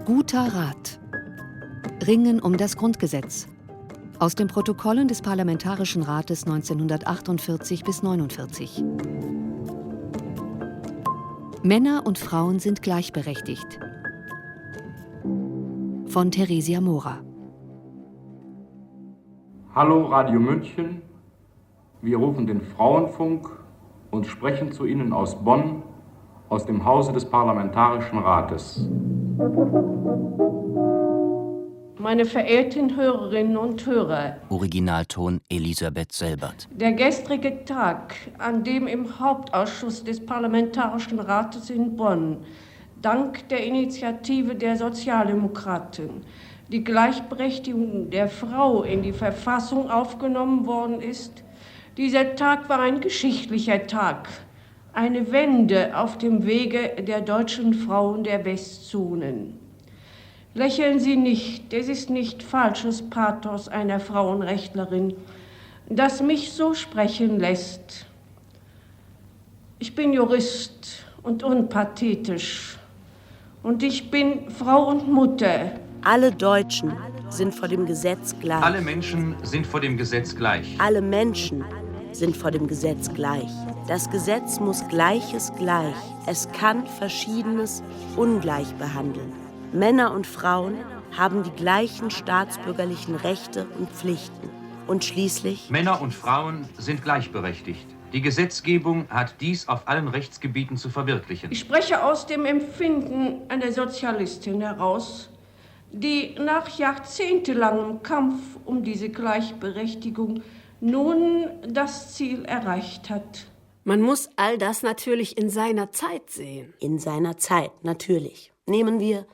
Guter Rat. Ringen um das Grundgesetz. Aus den Protokollen des Parlamentarischen Rates 1948 bis 49. Männer und Frauen sind gleichberechtigt. Von Theresia Mora. Hallo Radio München, wir rufen den Frauenfunk und sprechen zu Ihnen aus Bonn, aus dem Hause des Parlamentarischen Rates. Meine verehrten Hörerinnen und Hörer, Originalton Elisabeth Selbert. Der gestrige Tag, an dem im Hauptausschuss des Parlamentarischen Rates in Bonn dank der Initiative der Sozialdemokraten die Gleichberechtigung der Frau in die Verfassung aufgenommen worden ist, dieser Tag war ein geschichtlicher Tag, eine Wende auf dem Wege der deutschen Frauen der Westzonen. Lächeln Sie nicht, es ist nicht falsches Pathos einer Frauenrechtlerin, das mich so sprechen lässt. Ich bin Jurist und unpathetisch und ich bin Frau und Mutter. Alle Deutschen sind vor dem Gesetz gleich. Alle Menschen sind vor dem Gesetz gleich. Alle Menschen sind vor dem Gesetz gleich. Das Gesetz muss Gleiches gleich. Es kann Verschiedenes ungleich behandeln. Männer und Frauen haben die gleichen staatsbürgerlichen Rechte und Pflichten. Und schließlich: Männer und Frauen sind gleichberechtigt. Die Gesetzgebung hat dies auf allen Rechtsgebieten zu verwirklichen. Ich spreche aus dem Empfinden einer Sozialistin heraus, die nach jahrzehntelangem Kampf um diese Gleichberechtigung nun das Ziel erreicht hat. Man muss all das natürlich in seiner Zeit sehen. In seiner Zeit, natürlich. Nehmen wir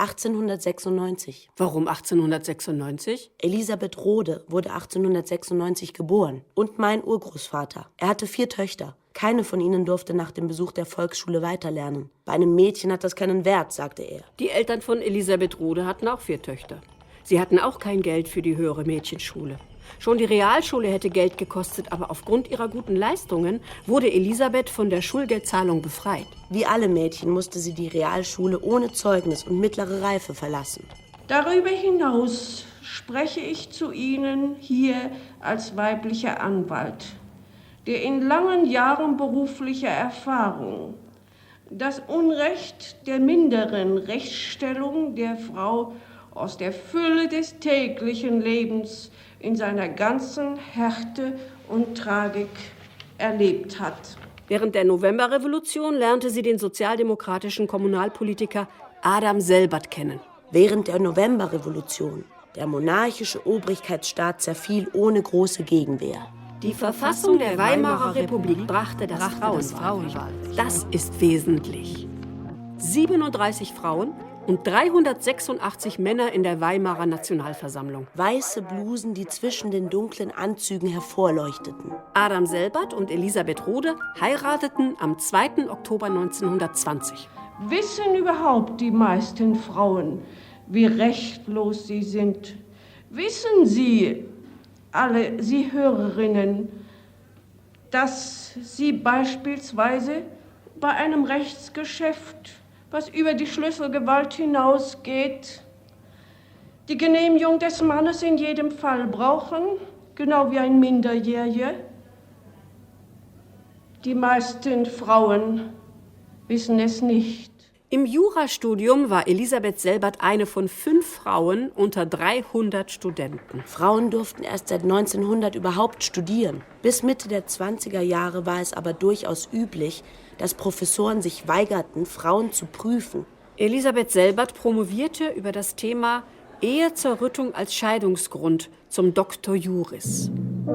1896. Warum 1896? Elisabeth Rode wurde 1896 geboren. Und mein Urgroßvater. Er hatte 4 Töchter. Keine von ihnen durfte nach dem Besuch der Volksschule weiterlernen. Bei einem Mädchen hat das keinen Wert, sagte er. Die Eltern von Elisabeth Rode hatten auch 4 Töchter. Sie hatten auch kein Geld für die höhere Mädchenschule. Schon die Realschule hätte Geld gekostet, aber aufgrund ihrer guten Leistungen wurde Elisabeth von der Schulgeldzahlung befreit. Wie alle Mädchen musste sie die Realschule ohne Zeugnis und mittlere Reife verlassen. Darüber hinaus spreche ich zu Ihnen hier als weiblicher Anwalt, der in langen Jahren beruflicher Erfahrung das Unrecht der minderen Rechtsstellung der Frau aus der Fülle des täglichen Lebens in seiner ganzen Härte und Tragik erlebt hat. Während der Novemberrevolution lernte sie den sozialdemokratischen Kommunalpolitiker Adam Selbert kennen. Während der Novemberrevolution. Der monarchische Obrigkeitsstaat zerfiel ohne große Gegenwehr. Die Verfassung der Weimarer Republik brachte das Frauenwahlrecht. Das ist wesentlich. 37 Frauen und 386 Männer in der Weimarer Nationalversammlung. Weiße Blusen, die zwischen den dunklen Anzügen hervorleuchteten. Adam Selbert und Elisabeth Rode heirateten am 2. Oktober 1920. Wissen überhaupt die meisten Frauen, wie rechtlos sie sind? Wissen Sie, alle Sie Hörerinnen, dass Sie beispielsweise bei einem Rechtsgeschäft, was über die Schlüsselgewalt hinausgeht, die Genehmigung des Mannes in jedem Fall brauchen, genau wie ein Minderjähriger? Die meisten Frauen wissen es nicht. Im Jurastudium war Elisabeth Selbert eine von 5 Frauen unter 300 Studenten. Frauen durften erst seit 1900 überhaupt studieren. Bis Mitte der 20er Jahre war es aber durchaus üblich, dass Professoren sich weigerten, Frauen zu prüfen. Elisabeth Selbert promovierte über das Thema Ehezerrüttung als Scheidungsgrund zum Dr. Juris.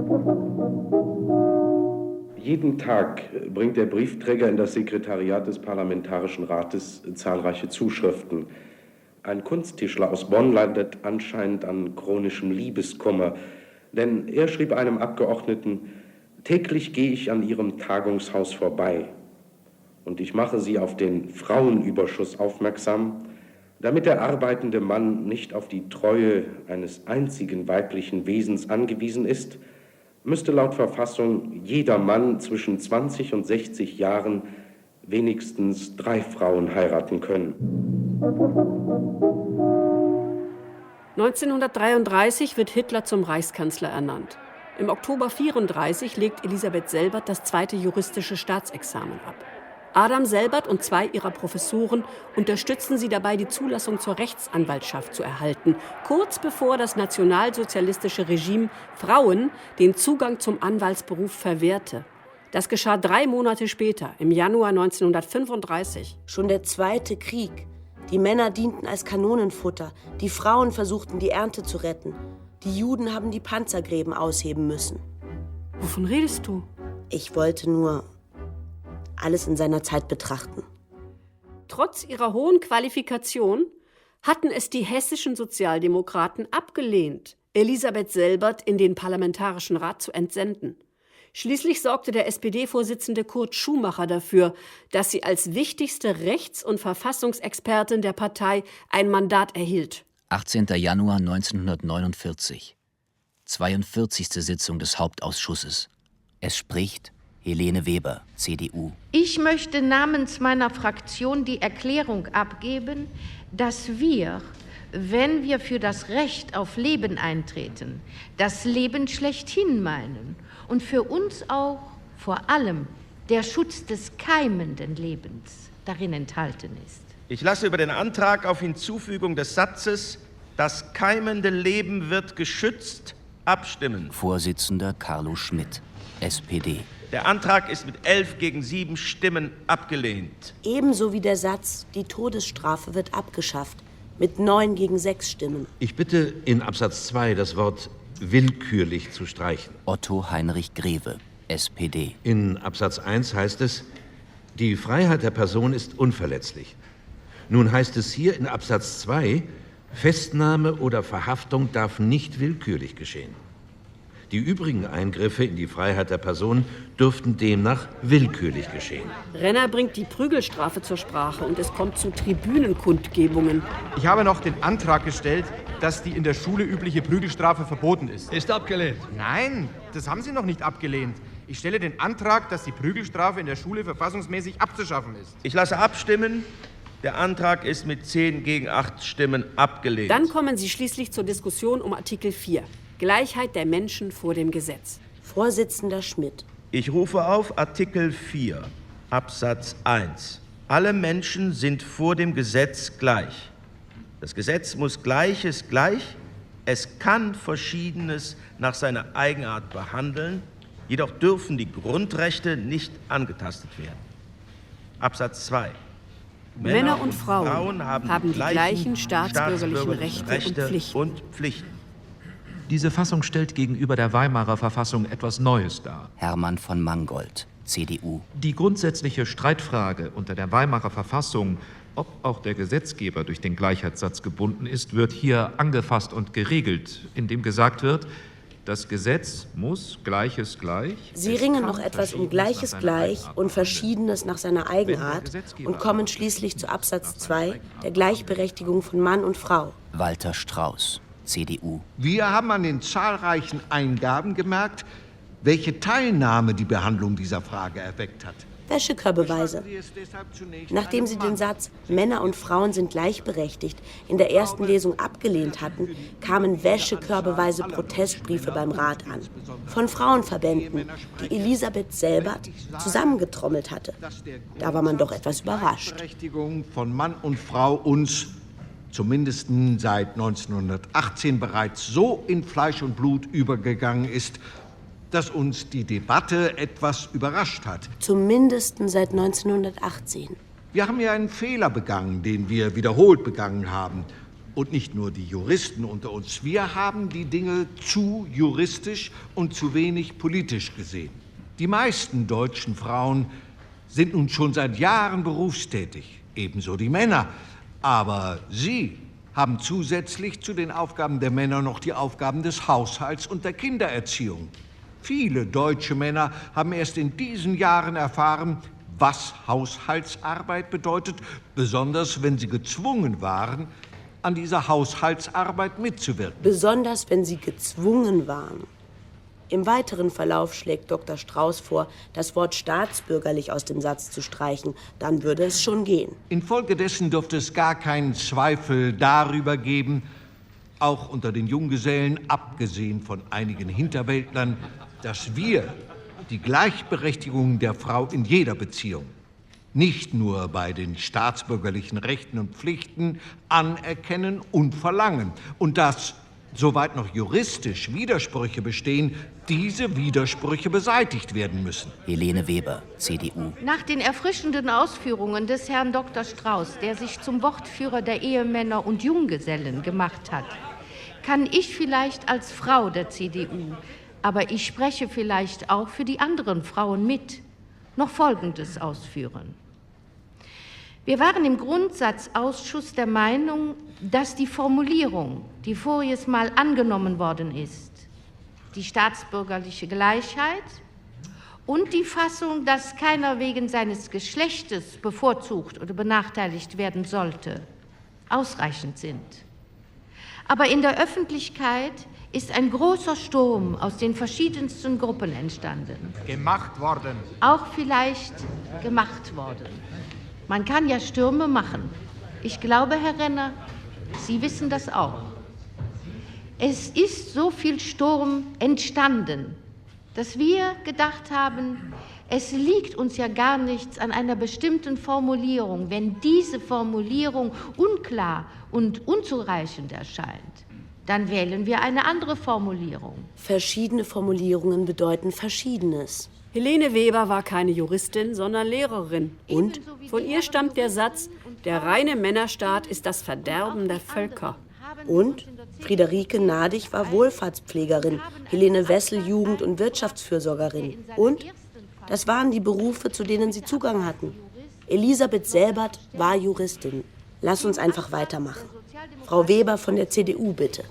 Jeden Tag bringt der Briefträger in das Sekretariat des Parlamentarischen Rates zahlreiche Zuschriften. Ein Kunsttischler aus Bonn leidet anscheinend an chronischem Liebeskummer, denn er schrieb einem Abgeordneten: Täglich gehe ich an Ihrem Tagungshaus vorbei und ich mache Sie auf den Frauenüberschuss aufmerksam, damit der arbeitende Mann nicht auf die Treue eines einzigen weiblichen Wesens angewiesen ist, müsste laut Verfassung jeder Mann zwischen 20 und 60 Jahren wenigstens 3 Frauen heiraten können. 1933 wird Hitler zum Reichskanzler ernannt. Im Oktober 1934 legt Elisabeth Selbert das 2. juristische Staatsexamen ab. Adam Selbert und 2 ihrer Professoren unterstützen sie dabei, die Zulassung zur Rechtsanwaltschaft zu erhalten, kurz bevor das nationalsozialistische Regime Frauen den Zugang zum Anwaltsberuf verwehrte. Das geschah 3 Monate später, im Januar 1935. Schon der Zweite Krieg. Die Männer dienten als Kanonenfutter, die Frauen versuchten, die Ernte zu retten. Die Juden haben die Panzergräben ausheben müssen. Wovon redest du? Ich wollte nur alles in seiner Zeit betrachten. Trotz ihrer hohen Qualifikation hatten es die hessischen Sozialdemokraten abgelehnt, Elisabeth Selbert in den Parlamentarischen Rat zu entsenden. Schließlich sorgte der SPD-Vorsitzende Kurt Schumacher dafür, dass sie als wichtigste Rechts- und Verfassungsexpertin der Partei ein Mandat erhielt. 18. Januar 1949. 42. Sitzung des Hauptausschusses. Es spricht Helene Weber, CDU. Ich möchte namens meiner Fraktion die Erklärung abgeben, dass wir, wenn wir für das Recht auf Leben eintreten, das Leben schlechthin meinen und für uns auch vor allem der Schutz des keimenden Lebens darin enthalten ist. Ich lasse über den Antrag auf Hinzufügung des Satzes „Das keimende Leben wird geschützt“ abstimmen. Vorsitzender Carlo Schmidt, SPD. Der Antrag ist mit 11 gegen 7 Stimmen abgelehnt. Ebenso wie der Satz, die Todesstrafe wird abgeschafft, mit 9 gegen 6 Stimmen. Ich bitte, in Absatz 2 das Wort willkürlich zu streichen. Otto Heinrich Greve, SPD. In Absatz 1 heißt es, die Freiheit der Person ist unverletzlich. Nun heißt es hier in Absatz 2, Festnahme oder Verhaftung darf nicht willkürlich geschehen. Die übrigen Eingriffe in die Freiheit der Person dürften demnach willkürlich geschehen. Renner bringt die Prügelstrafe zur Sprache und es kommt zu Tribünenkundgebungen. Ich habe noch den Antrag gestellt, dass die in der Schule übliche Prügelstrafe verboten ist. Ist abgelehnt. Nein, das haben Sie noch nicht abgelehnt. Ich stelle den Antrag, dass die Prügelstrafe in der Schule verfassungsmäßig abzuschaffen ist. Ich lasse abstimmen. Der Antrag ist mit 10 gegen 8 Stimmen abgelehnt. Dann kommen Sie schließlich zur Diskussion um Artikel 4. Gleichheit der Menschen vor dem Gesetz. Vorsitzender Schmidt. Ich rufe auf Artikel 4, Absatz 1. Alle Menschen sind vor dem Gesetz gleich. Das Gesetz muss Gleiches gleich. Es kann Verschiedenes nach seiner Eigenart behandeln. Jedoch dürfen die Grundrechte nicht angetastet werden. Absatz 2. Männer und Frauen haben die gleichen staatsbürgerlichen Rechte und Pflichten. Diese Fassung stellt gegenüber der Weimarer Verfassung etwas Neues dar. Hermann von Mangold, CDU. Die grundsätzliche Streitfrage unter der Weimarer Verfassung, ob auch der Gesetzgeber durch den Gleichheitssatz gebunden ist, wird hier angefasst und geregelt, indem gesagt wird, das Gesetz muss Gleiches gleich. Sie ringen noch etwas um Gleiches gleich und Verschiedenes nach seiner Eigenart und kommen schließlich zu Absatz 2, der Gleichberechtigung von Mann und Frau. Walter Strauß, CDU. Wir haben an den zahlreichen Eingaben gemerkt, welche Teilnahme die Behandlung dieser Frage erweckt hat. Wäschekörbeweise. Nachdem sie den Satz Männer und Frauen sind gleichberechtigt in der ersten Lesung abgelehnt hatten, kamen wäschekörbeweise Protestbriefe beim Rat an. Von Frauenverbänden, die Elisabeth Selbert zusammengetrommelt hatte. Da war man doch etwas überrascht. Die Gleichberechtigung von Mann und Frau uns zumindest seit 1918 bereits so in Fleisch und Blut übergegangen ist, dass uns die Debatte etwas überrascht hat. Zumindest seit 1918. Wir haben ja einen Fehler begangen, den wir wiederholt begangen haben. Und nicht nur die Juristen unter uns. Wir haben die Dinge zu juristisch und zu wenig politisch gesehen. Die meisten deutschen Frauen sind nun schon seit Jahren berufstätig, ebenso die Männer. Aber sie haben zusätzlich zu den Aufgaben der Männer noch die Aufgaben des Haushalts und der Kindererziehung. Viele deutsche Männer haben erst in diesen Jahren erfahren, was Haushaltsarbeit bedeutet, besonders wenn sie gezwungen waren, an dieser Haushaltsarbeit mitzuwirken. Besonders wenn sie gezwungen waren. Im weiteren Verlauf schlägt Dr. Strauß vor, das Wort staatsbürgerlich aus dem Satz zu streichen. Dann würde es schon gehen. Infolgedessen dürfte es gar keinen Zweifel darüber geben, auch unter den Junggesellen, abgesehen von einigen Hinterwäldlern, dass wir die Gleichberechtigung der Frau in jeder Beziehung, nicht nur bei den staatsbürgerlichen Rechten und Pflichten, anerkennen und verlangen. Und dass, soweit noch juristisch Widersprüche bestehen, diese Widersprüche beseitigt werden müssen. Helene Weber, CDU. Nach den erfrischenden Ausführungen des Herrn Dr. Strauß, der sich zum Wortführer der Ehemänner und Junggesellen gemacht hat, kann ich vielleicht als Frau der CDU, aber ich spreche vielleicht auch für die anderen Frauen mit, noch Folgendes ausführen. Wir waren im Grundsatzausschuss der Meinung, dass die Formulierung, die voriges Mal angenommen worden ist, die staatsbürgerliche Gleichheit und die Fassung, dass keiner wegen seines Geschlechtes bevorzugt oder benachteiligt werden sollte, ausreichend sind. Aber in der Öffentlichkeit ist ein großer Sturm aus den verschiedensten Gruppen entstanden. Gemacht worden. Auch vielleicht gemacht worden. Man kann ja Stürme machen. Ich glaube, Herr Renner, Sie wissen das auch. Es ist so viel Sturm entstanden, dass wir gedacht haben, es liegt uns ja gar nichts an einer bestimmten Formulierung, wenn diese Formulierung unklar und unzureichend erscheint. Dann wählen wir eine andere Formulierung. Verschiedene Formulierungen bedeuten Verschiedenes. Helene Weber war keine Juristin, sondern Lehrerin. Und? Von ihr stammt der Satz, der reine Männerstaat ist das Verderben der Völker. Und? Friederike Nadig war Wohlfahrtspflegerin, Helene Wessel Jugend- und Wirtschaftsfürsorgerin. Und? Das waren die Berufe, zu denen sie Zugang hatten. Elisabeth Selbert war Juristin. Lass uns einfach weitermachen. Frau Weber von der CDU, bitte.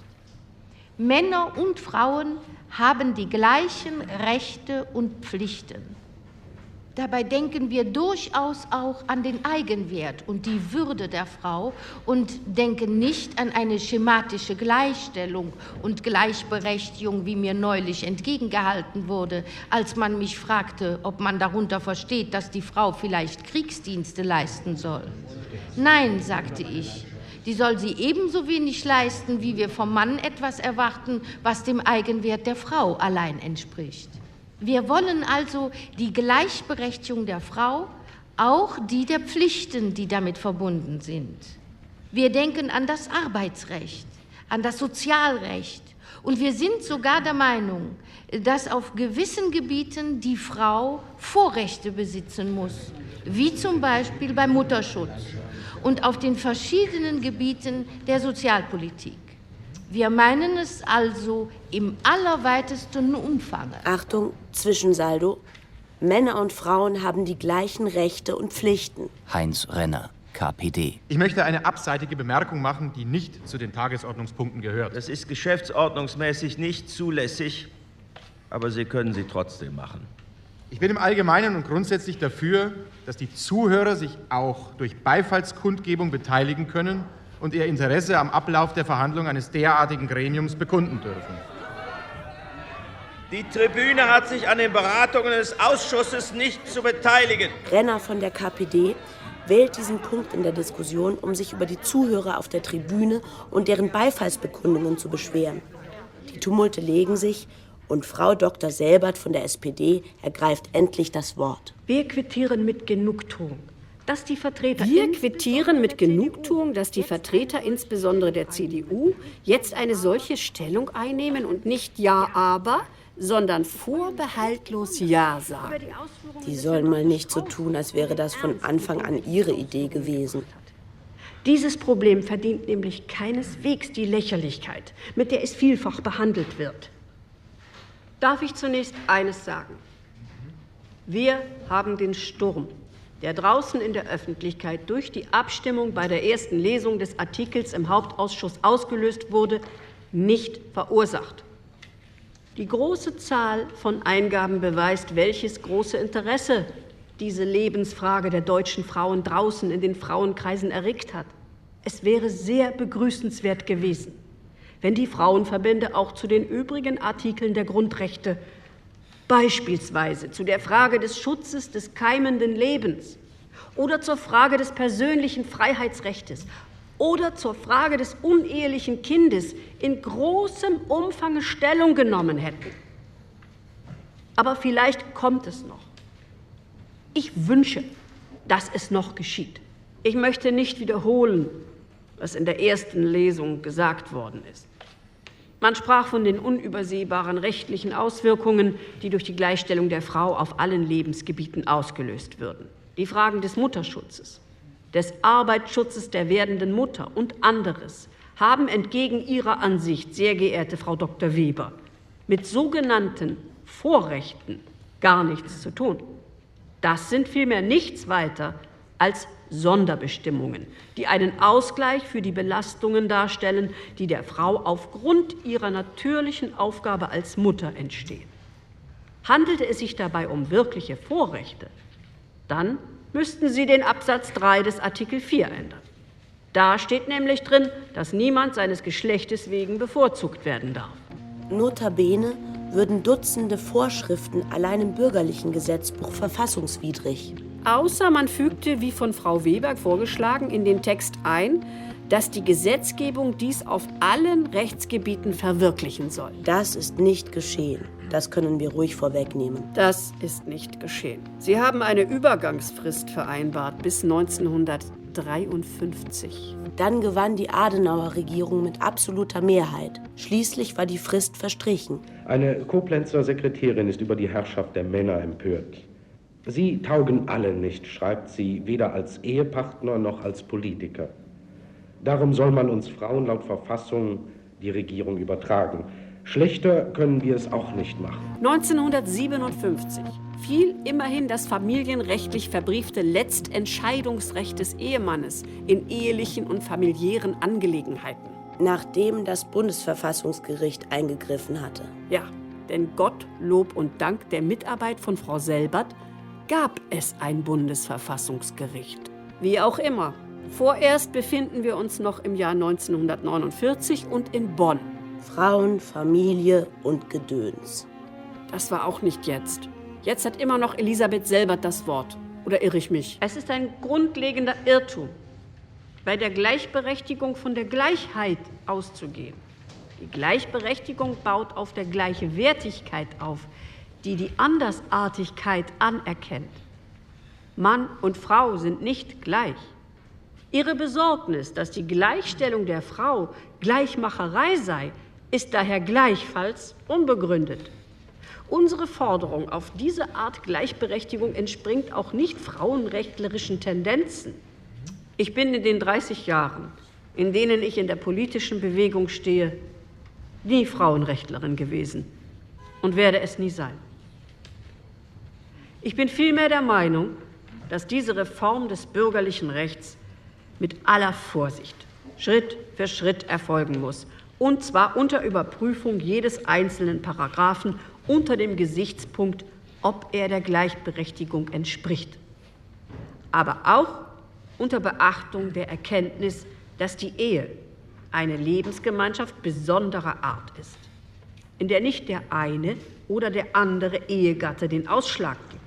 Männer und Frauen haben die gleichen Rechte und Pflichten. Dabei denken wir durchaus auch an den Eigenwert und die Würde der Frau und denken nicht an eine schematische Gleichstellung und Gleichberechtigung, wie mir neulich entgegengehalten wurde, als man mich fragte, ob man darunter versteht, dass die Frau vielleicht Kriegsdienste leisten soll. Nein, sagte ich. Die soll sie ebenso wenig leisten, wie wir vom Mann etwas erwarten, was dem Eigenwert der Frau allein entspricht. Wir wollen also die Gleichberechtigung der Frau, auch die der Pflichten, die damit verbunden sind. Wir denken an das Arbeitsrecht, an das Sozialrecht und wir sind sogar der Meinung, dass auf gewissen Gebieten die Frau Vorrechte besitzen muss, wie zum Beispiel beim Mutterschutz und auf den verschiedenen Gebieten der Sozialpolitik. Wir meinen es also im allerweitesten Umfang. Achtung, Zwischensaldo. Männer und Frauen haben die gleichen Rechte und Pflichten. Heinz Renner, KPD. Ich möchte eine abseitige Bemerkung machen, die nicht zu den Tagesordnungspunkten gehört. Das ist geschäftsordnungsmäßig nicht zulässig, aber Sie können sie trotzdem machen. Ich bin im Allgemeinen und grundsätzlich dafür, dass die Zuhörer sich auch durch Beifallskundgebung beteiligen können und ihr Interesse am Ablauf der Verhandlung eines derartigen Gremiums bekunden dürfen. Die Tribüne hat sich an den Beratungen des Ausschusses nicht zu beteiligen. Renner von der KPD wählt diesen Punkt in der Diskussion, um sich über die Zuhörer auf der Tribüne und deren Beifallsbekundungen zu beschweren. Die Tumulte legen sich und Frau Dr. Selbert von der SPD ergreift endlich das Wort. Wir quittieren mit Genugtuung, dass die Vertreter insbesondere der CDU jetzt eine solche Stellung einnehmen und nicht Ja, aber, sondern vorbehaltlos Ja sagen. Die sollen mal nicht so tun, als wäre das von Anfang an ihre Idee gewesen. Dieses Problem verdient nämlich keineswegs die Lächerlichkeit, mit der es vielfach behandelt wird. Darf ich zunächst eines sagen? Wir haben den Sturm, der draußen in der Öffentlichkeit durch die Abstimmung bei der ersten Lesung des Artikels im Hauptausschuss ausgelöst wurde, nicht verursacht. Die große Zahl von Eingaben beweist, welches große Interesse diese Lebensfrage der deutschen Frauen draußen in den Frauenkreisen erregt hat. Es wäre sehr begrüßenswert gewesen, wenn die Frauenverbände auch zu den übrigen Artikeln der Grundrechte, beispielsweise zu der Frage des Schutzes des keimenden Lebens oder zur Frage des persönlichen Freiheitsrechts oder zur Frage des unehelichen Kindes in großem Umfang Stellung genommen hätten. Aber vielleicht kommt es noch. Ich wünsche, dass es noch geschieht. Ich möchte nicht wiederholen, was in der ersten Lesung gesagt worden ist. Man sprach von den unübersehbaren rechtlichen Auswirkungen, die durch die Gleichstellung der Frau auf allen Lebensgebieten ausgelöst würden. Die Fragen des Mutterschutzes, des Arbeitsschutzes der werdenden Mutter und anderes haben entgegen Ihrer Ansicht, sehr geehrte Frau Dr. Weber, mit sogenannten Vorrechten gar nichts zu tun. Das sind vielmehr nichts weiter als Sonderbestimmungen, die einen Ausgleich für die Belastungen darstellen, die der Frau aufgrund ihrer natürlichen Aufgabe als Mutter entstehen. Handelte es sich dabei um wirkliche Vorrechte, dann müssten Sie den Absatz 3 des Artikel 4 ändern. Da steht nämlich drin, dass niemand seines Geschlechtes wegen bevorzugt werden darf. Notabene würden Dutzende Vorschriften allein im bürgerlichen Gesetzbuch verfassungswidrig. Außer man fügte, wie von Frau Weber vorgeschlagen, in den Text ein, dass die Gesetzgebung dies auf allen Rechtsgebieten verwirklichen soll. Das ist nicht geschehen. Das können wir ruhig vorwegnehmen. Das ist nicht geschehen. Sie haben eine Übergangsfrist vereinbart bis 1953. Dann gewann die Adenauer-Regierung mit absoluter Mehrheit. Schließlich war die Frist verstrichen. Eine Koblenzer Sekretärin ist über die Herrschaft der Männer empört. Sie taugen alle nicht, schreibt sie, weder als Ehepartner noch als Politiker. Darum soll man uns Frauen laut Verfassung die Regierung übertragen. Schlechter können wir es auch nicht machen. 1957 fiel immerhin das familienrechtlich verbriefte Letztentscheidungsrecht des Ehemannes in ehelichen und familiären Angelegenheiten. Nachdem das Bundesverfassungsgericht eingegriffen hatte. Ja, denn Gott, Lob und Dank der Mitarbeit von Frau Selbert gab es ein Bundesverfassungsgericht. Wie auch immer. Vorerst befinden wir uns noch im Jahr 1949 und in Bonn. Frauen, Familie und Gedöns. Das war auch nicht jetzt. Jetzt hat immer noch Elisabeth Selbert das Wort. Oder irre ich mich? Es ist ein grundlegender Irrtum, bei der Gleichberechtigung von der Gleichheit auszugehen. Die Gleichberechtigung baut auf der Gleichwertigkeit auf, die die Andersartigkeit anerkennt. Mann und Frau sind nicht gleich. Ihre Besorgnis, dass die Gleichstellung der Frau Gleichmacherei sei, ist daher gleichfalls unbegründet. Unsere Forderung auf diese Art Gleichberechtigung entspringt auch nicht frauenrechtlerischen Tendenzen. Ich bin in den 30 Jahren, in denen ich in der politischen Bewegung stehe, nie Frauenrechtlerin gewesen und werde es nie sein. Ich bin vielmehr der Meinung, dass diese Reform des bürgerlichen Rechts mit aller Vorsicht Schritt für Schritt erfolgen muss, und zwar unter Überprüfung jedes einzelnen Paragraphen unter dem Gesichtspunkt, ob er der Gleichberechtigung entspricht. Aber auch unter Beachtung der Erkenntnis, dass die Ehe eine Lebensgemeinschaft besonderer Art ist, in der nicht der eine oder der andere Ehegatte den Ausschlag gibt.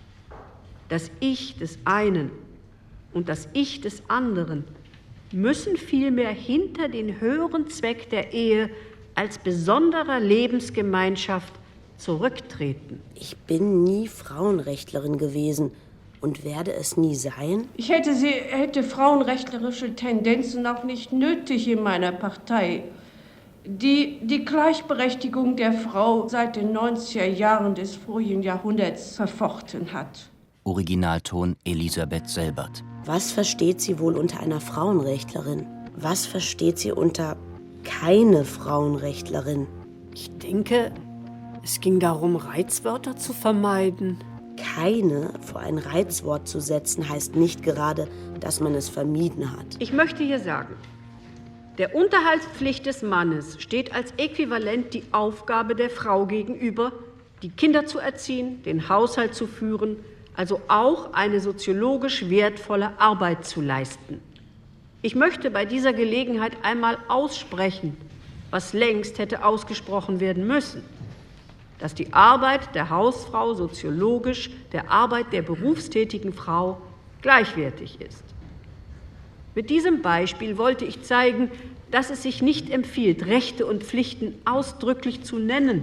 Das Ich des einen und das Ich des anderen müssen vielmehr hinter den höheren Zweck der Ehe als besonderer Lebensgemeinschaft zurücktreten. Ich bin nie Frauenrechtlerin gewesen und werde es nie sein. Ich hätte frauenrechtlerische Tendenzen auch nicht nötig in meiner Partei, die die Gleichberechtigung der Frau seit den 90er Jahren des vorigen Jahrhunderts verfochten hat. Originalton Elisabeth Selbert. Was versteht sie wohl unter einer Frauenrechtlerin? Was versteht sie unter keine Frauenrechtlerin? Ich denke, es ging darum, Reizwörter zu vermeiden. Keine vor ein Reizwort zu setzen, heißt nicht gerade, dass man es vermieden hat. Ich möchte hier sagen, der Unterhaltspflicht des Mannes steht als Äquivalent die Aufgabe der Frau gegenüber, die Kinder zu erziehen, den Haushalt zu führen, also auch eine soziologisch wertvolle Arbeit zu leisten. Ich möchte bei dieser Gelegenheit einmal aussprechen, was längst hätte ausgesprochen werden müssen, dass die Arbeit der Hausfrau soziologisch der Arbeit der berufstätigen Frau gleichwertig ist. Mit diesem Beispiel wollte ich zeigen, dass es sich nicht empfiehlt, Rechte und Pflichten ausdrücklich zu nennen.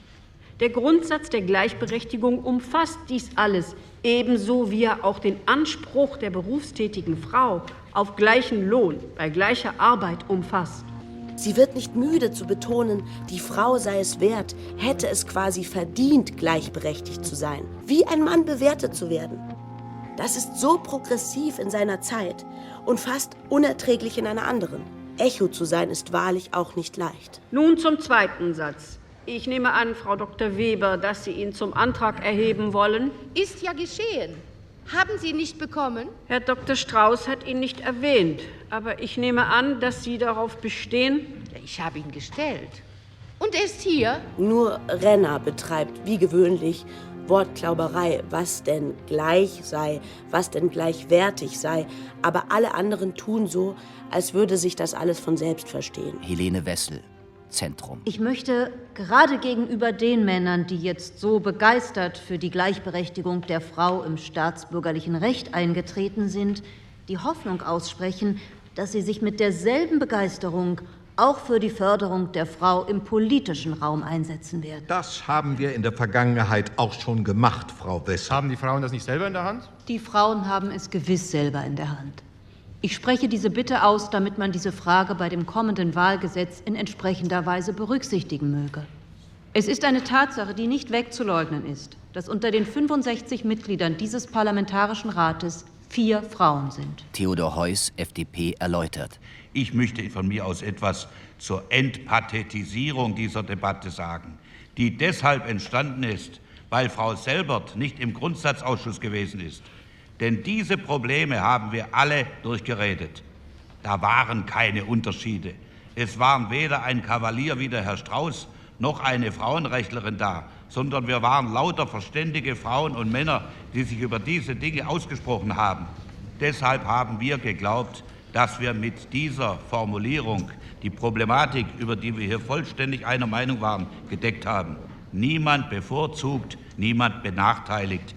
Der Grundsatz der Gleichberechtigung umfasst dies alles, ebenso wie er auch den Anspruch der berufstätigen Frau auf gleichen Lohn bei gleicher Arbeit umfasst. Sie wird nicht müde zu betonen, die Frau sei es wert, hätte es quasi verdient, gleichberechtigt zu sein, wie ein Mann bewertet zu werden. Das ist so progressiv in seiner Zeit und fast unerträglich in einer anderen. Echo zu sein ist wahrlich auch nicht leicht. Nun zum zweiten Satz. Ich nehme an, Frau Dr. Weber, dass Sie ihn zum Antrag erheben wollen. Ist ja geschehen. Haben Sie nicht bekommen? Herr Dr. Strauß hat ihn nicht erwähnt, aber ich nehme an, dass Sie darauf bestehen. Ich habe ihn gestellt. Und er ist hier? Nur Renner betreibt, wie gewöhnlich, Wortklauberei, was denn gleich sei, was denn gleichwertig sei, aber alle anderen tun so, als würde sich das alles von selbst verstehen. Helene Wessel, Zentrum. Ich möchte gerade gegenüber den Männern, die jetzt so begeistert für die Gleichberechtigung der Frau im staatsbürgerlichen Recht eingetreten sind, die Hoffnung aussprechen, dass sie sich mit derselben Begeisterung auch für die Förderung der Frau im politischen Raum einsetzen werden. Das haben wir in der Vergangenheit auch schon gemacht, Frau Wessel. Haben die Frauen das nicht selber in der Hand? Die Frauen haben es gewiss selber in der Hand. Ich spreche diese Bitte aus, damit man diese Frage bei dem kommenden Wahlgesetz in entsprechender Weise berücksichtigen möge. Es ist eine Tatsache, die nicht wegzuleugnen ist, dass unter den 65 Mitgliedern dieses Parlamentarischen Rates 4 Frauen sind. Theodor Heuss, FDP, erläutert. Ich möchte von mir aus etwas zur Entpathetisierung dieser Debatte sagen, die deshalb entstanden ist, weil Frau Selbert nicht im Grundsatzausschuss gewesen ist. Denn diese Probleme haben wir alle durchgeredet. Da waren keine Unterschiede. Es waren weder ein Kavalier wie der Herr Strauß noch eine Frauenrechtlerin da, sondern wir waren lauter verständige Frauen und Männer, die sich über diese Dinge ausgesprochen haben. Deshalb haben wir geglaubt, dass wir mit dieser Formulierung die Problematik, über die wir hier vollständig einer Meinung waren, gedeckt haben. Niemand bevorzugt, niemand benachteiligt.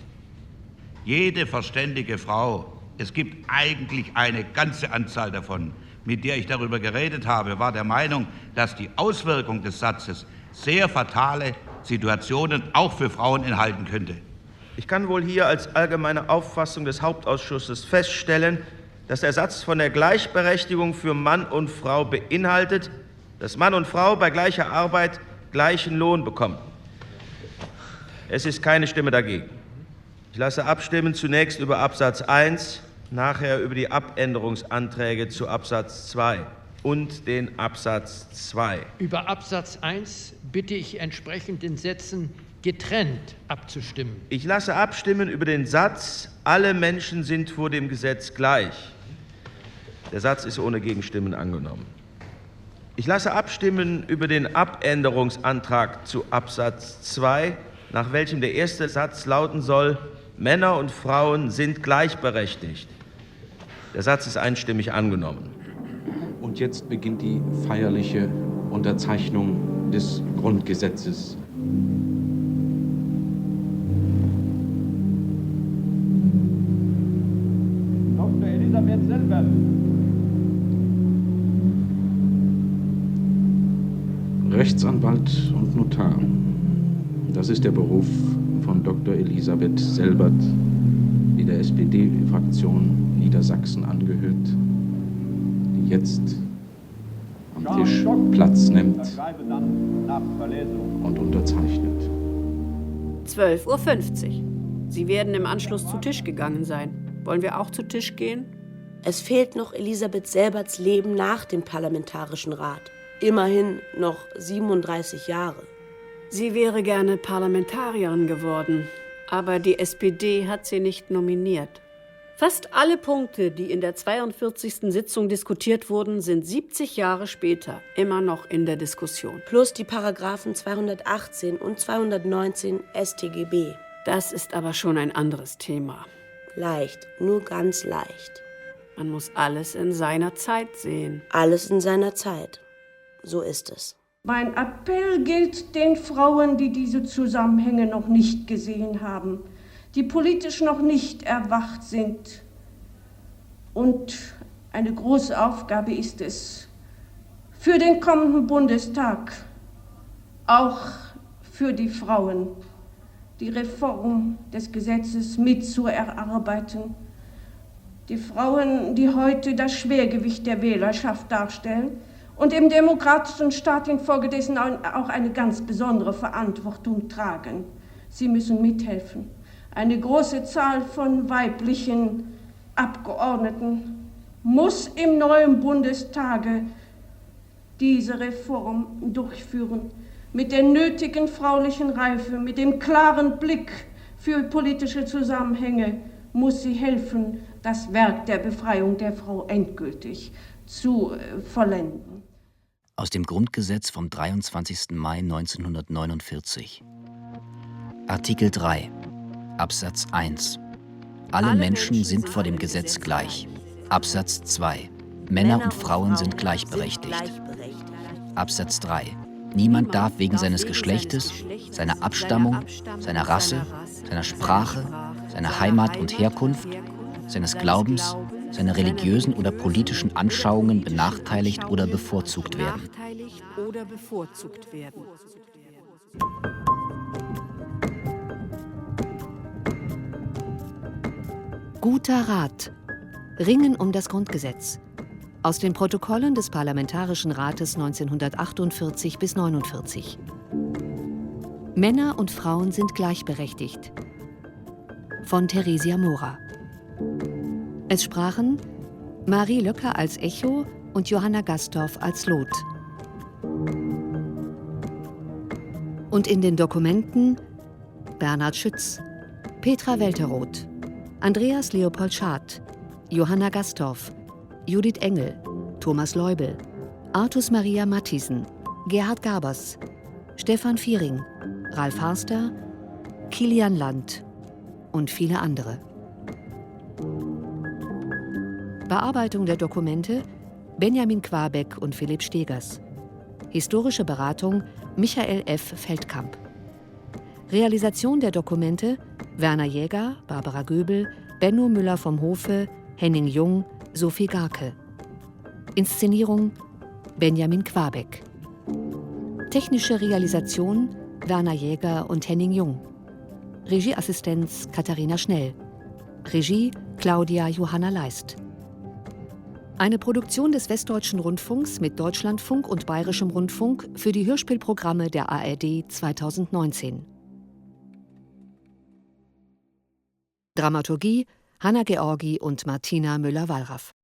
Jede verständige Frau, es gibt eigentlich eine ganze Anzahl davon, mit der ich darüber geredet habe, war der Meinung, dass die Auswirkung des Satzes sehr fatale Situationen auch für Frauen enthalten könnte. Ich kann wohl hier als allgemeine Auffassung des Hauptausschusses feststellen, dass der Satz von der Gleichberechtigung für Mann und Frau beinhaltet, dass Mann und Frau bei gleicher Arbeit gleichen Lohn bekommen. Es ist keine Stimme dagegen. Ich lasse abstimmen zunächst über Absatz 1, nachher über die Abänderungsanträge zu Absatz 2 und den Absatz 2. Über Absatz 1 bitte ich entsprechend den Sätzen getrennt abzustimmen. Ich lasse abstimmen über den Satz, alle Menschen sind vor dem Gesetz gleich. Der Satz ist ohne Gegenstimmen angenommen. Ich lasse abstimmen über den Abänderungsantrag zu Absatz 2, nach welchem der erste Satz lauten soll, Männer und Frauen sind gleichberechtigt. Der Satz ist einstimmig angenommen. Und jetzt beginnt die feierliche Unterzeichnung des Grundgesetzes. Dr. Elisabeth Selbert. Rechtsanwalt und Notar. Das ist der Beruf von Dr. Elisabeth Selbert, die der SPD-Fraktion Niedersachsen angehört, die jetzt am Tisch Platz nimmt und unterzeichnet. 12:50 Uhr. Sie werden im Anschluss zu Tisch gegangen sein. Wollen wir auch zu Tisch gehen? Es fehlt noch Elisabeth Selberts Leben nach dem Parlamentarischen Rat. Immerhin noch 37 Jahre. Sie wäre gerne Parlamentarierin geworden, aber die SPD hat sie nicht nominiert. Fast alle Punkte, die in der 42. Sitzung diskutiert wurden, sind 70 Jahre später immer noch in der Diskussion. Plus die Paragraphen 218 und 219 StGB. Das ist aber schon ein anderes Thema. Leicht, nur ganz leicht. Man muss alles in seiner Zeit sehen. Alles in seiner Zeit. So ist es. Mein Appell gilt den Frauen, die diese Zusammenhänge noch nicht gesehen haben, die politisch noch nicht erwacht sind und Eine große Aufgabe ist es für den kommenden Bundestag, auch für die Frauen, die Reform des Gesetzes mitzuerarbeiten. Die Frauen, die heute das Schwergewicht der Wählerschaft darstellen und im demokratischen Staat infolgedessen auch eine ganz besondere Verantwortung tragen. Sie müssen mithelfen. Eine große Zahl von weiblichen Abgeordneten muss im neuen Bundestage diese Reform durchführen, mit der nötigen fraulichen Reife, mit dem klaren Blick für politische Zusammenhänge muss sie helfen, das Werk der Befreiung der Frau endgültig zu vollenden. Aus dem Grundgesetz vom 23. Mai 1949. Artikel 3, Absatz 1. Alle Menschen sind vor dem Gesetz gleich. Absatz 2. Männer und Frauen sind gleichberechtigt. Absatz 3. Niemand darf wegen seines Geschlechtes, seiner Abstammung, seiner Rasse, seiner Sprache, seiner Heimat und Herkunft, seines Glaubens, seiner religiösen oder politischen Anschauungen benachteiligt oder bevorzugt werden. Guter Rat. Ringen um das Grundgesetz. Aus den Protokollen des Parlamentarischen Rates 1948 bis 49. Männer und Frauen sind gleichberechtigt. Von Theresia Mora. Es sprachen Marie Löcker als Echo und Johanna Gastorf als Lot. Und in den Dokumenten Bernhard Schütz, Petra Welteroth, Andreas Leopold Schad, Johanna Gastorf, Judith Engel, Thomas Leubel, Artus Maria Mathiesen, Gerhard Gabers, Stefan Viering, Ralf Harster, Kilian Land und viele andere. Bearbeitung der Dokumente Benjamin Quabeck und Philipp Stegers. Historische Beratung Michael F. Feldkamp. Realisation der Dokumente Werner Jäger, Barbara Göbel, Benno Müller vom Hofe, Henning Jung, Sophie Garke. Inszenierung Benjamin Quabeck. Technische Realisation Werner Jäger und Henning Jung. Regieassistenz Katharina Schnell. Regie Claudia Johanna Leist. Eine Produktion des Westdeutschen Rundfunks mit Deutschlandfunk und Bayerischem Rundfunk für die Hörspielprogramme der ARD 2019. Dramaturgie Hanna Georgi und Martina Müller-Wallraff.